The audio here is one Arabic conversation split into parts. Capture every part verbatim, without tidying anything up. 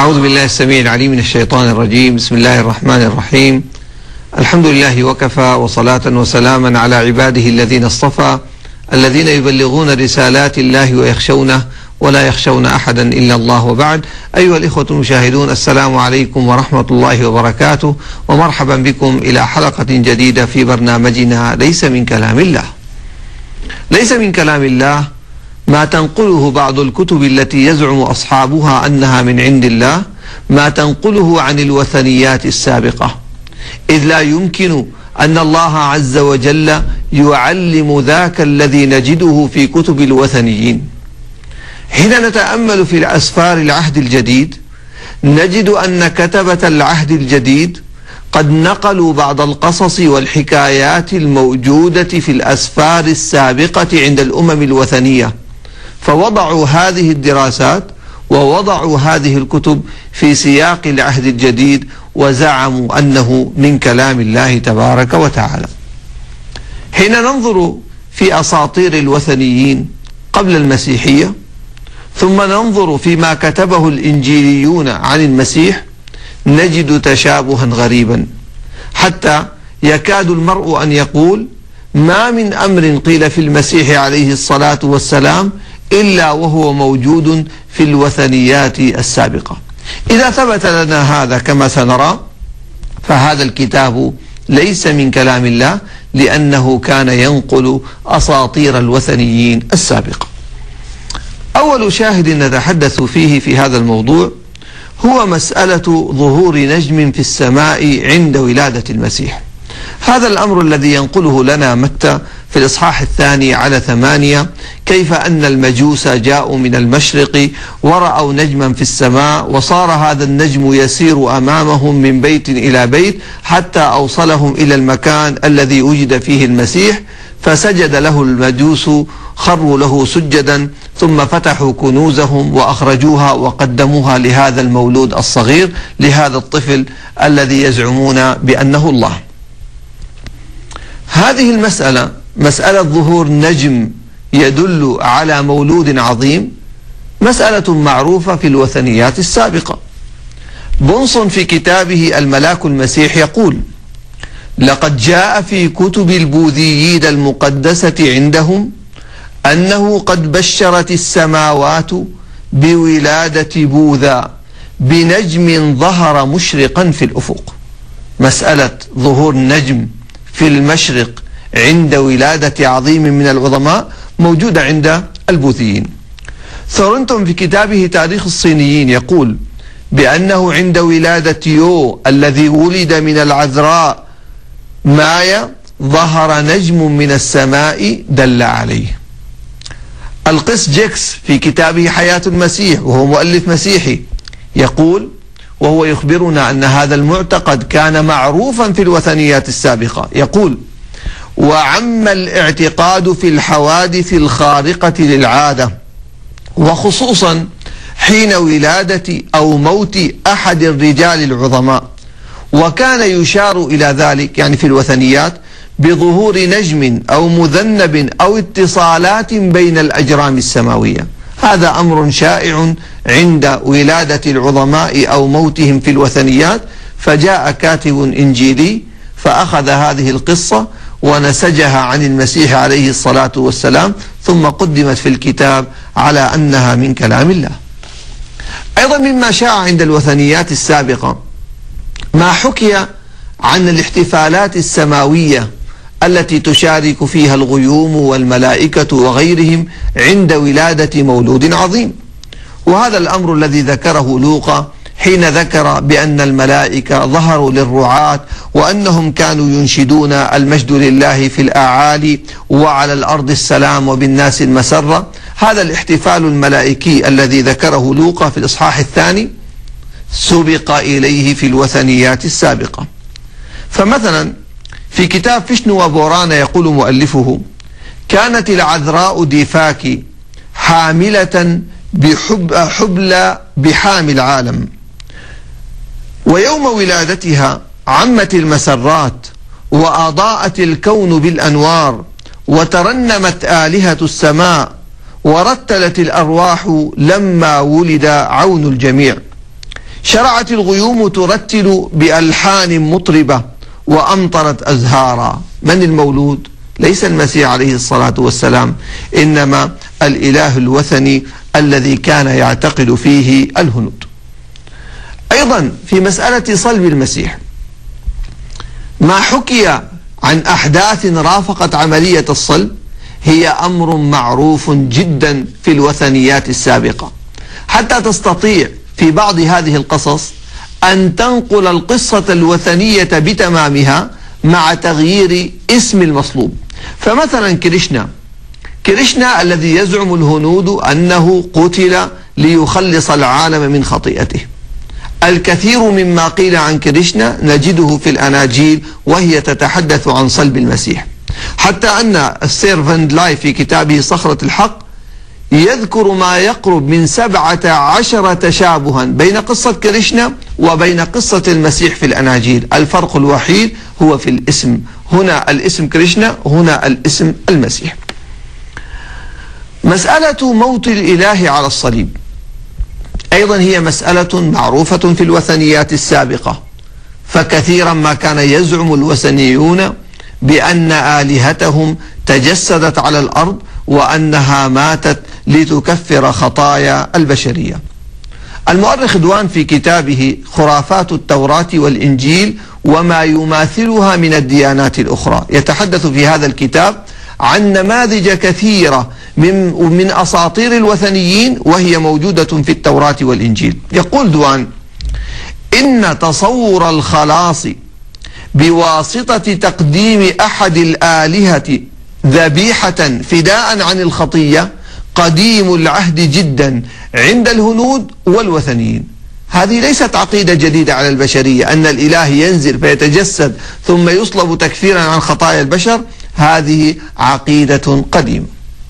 أعوذ بالله السميع العليم من الشيطان الرجيم. بسم الله الرحمن الرحيم. الحمد لله وكفى، وصلاة وسلاما على عباده الذين اصطفى، الذين يبلغون رسالات الله ويخشونه ولا يخشون أحدا إلا الله، وبعد. أيها الإخوة المشاهدون، السلام عليكم ورحمة الله وبركاته، ومرحبا بكم إلى حلقة جديدة في برنامجنا ليس من كلام الله. ليس من كلام الله ما تنقله بعض الكتب التي يزعم أصحابها أنها من عند الله، ما تنقله عن الوثنيات السابقة، إذ لا يمكن أن الله عز وجل يعلم ذاك الذي نجده في كتب الوثنيين. حين نتأمل في أسفار العهد الجديد نجد أن كتبة العهد الجديد قد نقلوا بعض القصص والحكايات الموجودة في الأسفار السابقة عند الأمم الوثنية، فوضعوا هذه الدراسات ووضعوا هذه الكتب في سياق العهد الجديد وزعموا أنه من كلام الله تبارك وتعالى. حين ننظر في أساطير الوثنيين قبل المسيحية، ثم ننظر فيما كتبه الإنجيليون عن المسيح، نجد تشابها غريبا، حتى يكاد المرء أن يقول ما من أمر قيل في المسيح عليه الصلاة والسلام إلا وهو موجود في الوثنيات السابقة. إذا ثبت لنا هذا كما سنرى، فهذا الكتاب ليس من كلام الله، لأنه كان ينقل أساطير الوثنيين السابقة. أول شاهد نتحدث فيه في هذا الموضوع هو مسألة ظهور نجم في السماء عند ولادة المسيح. هذا الأمر الذي ينقله لنا متى في الإصحاح الثاني على ثمانية، كيف أن المجوس جاءوا من المشرق ورأوا نجما في السماء، وصار هذا النجم يسير أمامهم من بيت إلى بيت حتى أوصلهم إلى المكان الذي وجد فيه المسيح، فسجد له المجوس، خروا له سجدا، ثم فتحوا كنوزهم وأخرجوها وقدموها لهذا المولود الصغير، لهذا الطفل الذي يزعمون بأنه الله. هذه المسألة، مسألة ظهور نجم يدل على مولود عظيم، مسألة معروفة في الوثنيات السابقة. بونص في كتابه الملاك المسيح يقول: لقد جاء في كتب البوذيين المقدسة عندهم أنه قد بشرت السماوات بولادة بوذا بنجم ظهر مشرقا في الأفق. مسألة ظهور نجم في المشرق عند ولادة عظيم من العظماء موجودة عند البوذيين. ثورنتون في كتابه تاريخ الصينيين يقول بأنه عند ولادة يو الذي ولد من العذراء مايا ظهر نجم من السماء دل عليه. القس جيكس في كتابه حياة المسيح، وهو مؤلف مسيحي، يقول وهو يخبرنا أن هذا المعتقد كان معروفا في الوثنيات السابقة، يقول: وعم الاعتقاد في الحوادث الخارقة للعادة، وخصوصا حين ولادة أو موت أحد الرجال العظماء، وكان يشار إلى ذلك يعني في الوثنيات بظهور نجم أو مذنب أو اتصالات بين الأجرام السماوية. هذا أمر شائع عند ولادة العظماء أو موتهم في الوثنيات، فجاء كاتب إنجيلي فأخذ هذه القصة ونسجها عن المسيح عليه الصلاة والسلام، ثم قدمت في الكتاب على أنها من كلام الله. أيضا مما شاع عند الوثنيات السابقة ما حكي عن الاحتفالات السماوية التي تشارك فيها الغيوم والملائكة وغيرهم عند ولادة مولود عظيم. وهذا الأمر الذي ذكره لوقا حين ذكر بأن الملائكة ظهروا للرعاة وأنهم كانوا ينشدون المجد لله في الأعالي وعلى الأرض السلام وبالناس المسرة. هذا الاحتفال الملائكي الذي ذكره لوقا في الإصحاح الثاني سبق إليه في الوثنيات السابقة. فمثلا في كتاب فيشنو وبورانا يقول مؤلفه: كانت العذراء ديفاكي حاملة بحب حبلى بحام العالم، ويوم ولادتها عمت المسرات وأضاءت الكون بالأنوار، وترنمت آلهة السماء، ورتلت الأرواح لما ولد عون الجميع. شرعت الغيوم ترتل بألحان مطربة وأمطرت أزهارا. من المولود؟ ليس المسيح عليه الصلاة والسلام، إنما الإله الوثني الذي كان يعتقد فيه الهنود. أيضا في مسألة صلب المسيح، ما حكي عن أحداث رافقت عملية الصلب هي أمر معروف جدا في الوثنيات السابقة، حتى تستطيع في بعض هذه القصص أن تنقل القصة الوثنية بتمامها مع تغيير اسم المصلوب. فمثلا كريشنا كريشنا الذي يزعم الهنود أنه قتل ليخلص العالم من خطيئته. الكثير مما قيل عن كريشنا نجده في الأناجيل وهي تتحدث عن صلب المسيح، حتى أن السير فان دلاي في كتابه صخرة الحق يذكر ما يقرب من سبعة عشر تشابها بين قصة كريشنا وبين قصة المسيح في الأناجيل. الفرق الوحيد هو في الاسم، هنا الاسم كريشنا، هنا الاسم المسيح. مسألة موت الإله على الصليب أيضا هي مسألة معروفة في الوثنيات السابقة، فكثيرا ما كان يزعم الوثنيون بأن آلهتهم تجسدت على الأرض وأنها ماتت لتكفر خطايا البشرية. المؤرخ دوان في كتابه خرافات التوراة والإنجيل وما يماثلها من الديانات الأخرى يتحدث في هذا الكتاب عن نماذج كثيرة من من أساطير الوثنيين وهي موجودة في التوراة والإنجيل. يقول دوان: إن تصور الخلاص بواسطة تقديم أحد الآلهة ذبيحة فداء عن الخطية قديم العهد جدا عند الهنود والوثنيين. هذه ليست عقيدة جديدة على البشرية، أن الإله ينزل فيتجسد ثم يصلب تكفيرا عن خطايا البشر، هذه عقيدة قديمة.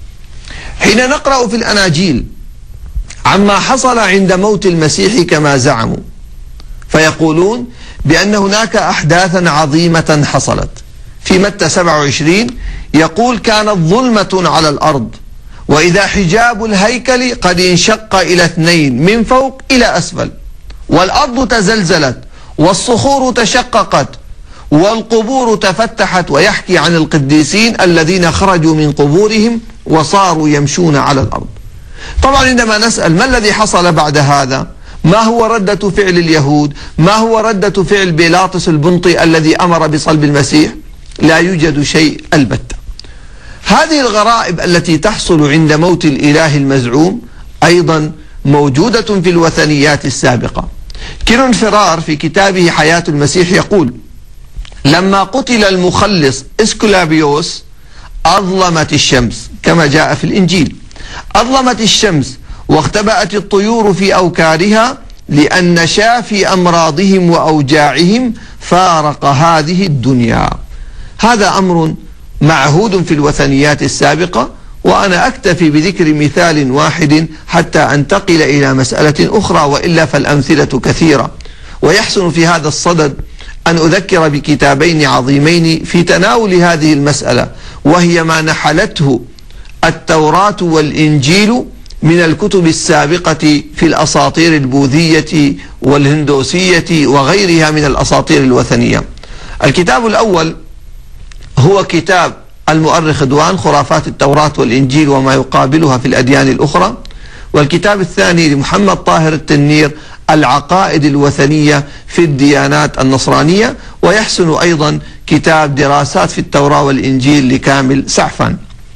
حين نقرأ في الأناجيل عما حصل عند موت المسيح كما زعموا، فيقولون بأن هناك أحداثا عظيمة حصلت. في متى سبعة وعشرين يقول: كانت ظلمة على الأرض وإذا حجاب الهيكل قد انشق إلى اثنين من فوق إلى أسفل، والأرض تزلزلت والصخور تشققت والقبور تفتحت. ويحكي عن القديسين الذين خرجوا من قبورهم وصاروا يمشون على الأرض. طبعا عندما نسأل ما الذي حصل بعد هذا، ما هو ردة فعل اليهود، ما هو ردة فعل بيلاطس البنطي الذي أمر بصلب المسيح، لا يوجد شيء البتة. هذه الغرائب التي تحصل عند موت الإله المزعوم أيضا موجودة في الوثنيات السابقة. كيرون فرار في كتابه حياة المسيح يقول: لما قتل المخلص إسكولابيوس أظلمت الشمس، كما جاء في الإنجيل، أظلمت الشمس واختبأت الطيور في أوكارها لأن شافي أمراضهم وأوجاعهم فارق هذه الدنيا. هذا أمر معهود في الوثنيات السابقة، وأنا أكتفي بذكر مثال واحد حتى أنتقل إلى مسألة أخرى، وإلا فالأمثلة كثيرة. ويحسن في هذا الصدد أن أذكر بكتابين عظيمين في تناول هذه المسألة، وهي ما نحلته التوراة والإنجيل من الكتب السابقة في الأساطير البوذية والهندوسية وغيرها من الأساطير الوثنية. الكتاب الأول هو كتاب المؤرخ دوان خرافات التوراة والإنجيل وما يقابلها في الأديان الأخرى، والكتاب الثاني لمحمد طاهر التنير العقائد الوثنية في الديانات النصرانية. ويحسن أيضا كتاب دراسات في التوراة والإنجيل لكامل سعفان.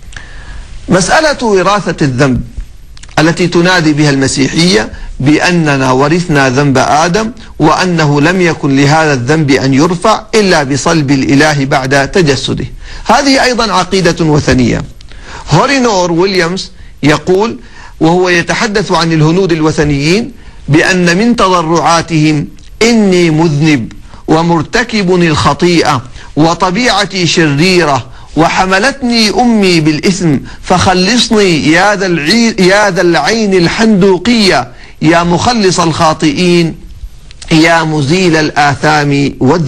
مسألة وراثة الذنب التي تنادي بها المسيحية بأننا ورثنا ذنب آدم، وأنه لم يكن لهذا الذنب أن يرفع إلا بصلب الإله بعد تجسده، هذه أيضا عقيدة وثنية. هورينور ويليامز يقول وهو يتحدث عن الهنود الوثنيين بأن من تضرعاتهم: إني مذنب ومرتكب الخطيئة وطبيعتي شريرة وحملتني أمي بالإثم فخلصني يا ذا يا ذا العين الحندوقية، يا مخلص الخاطئين، يا مزيل الآثام والذنوب.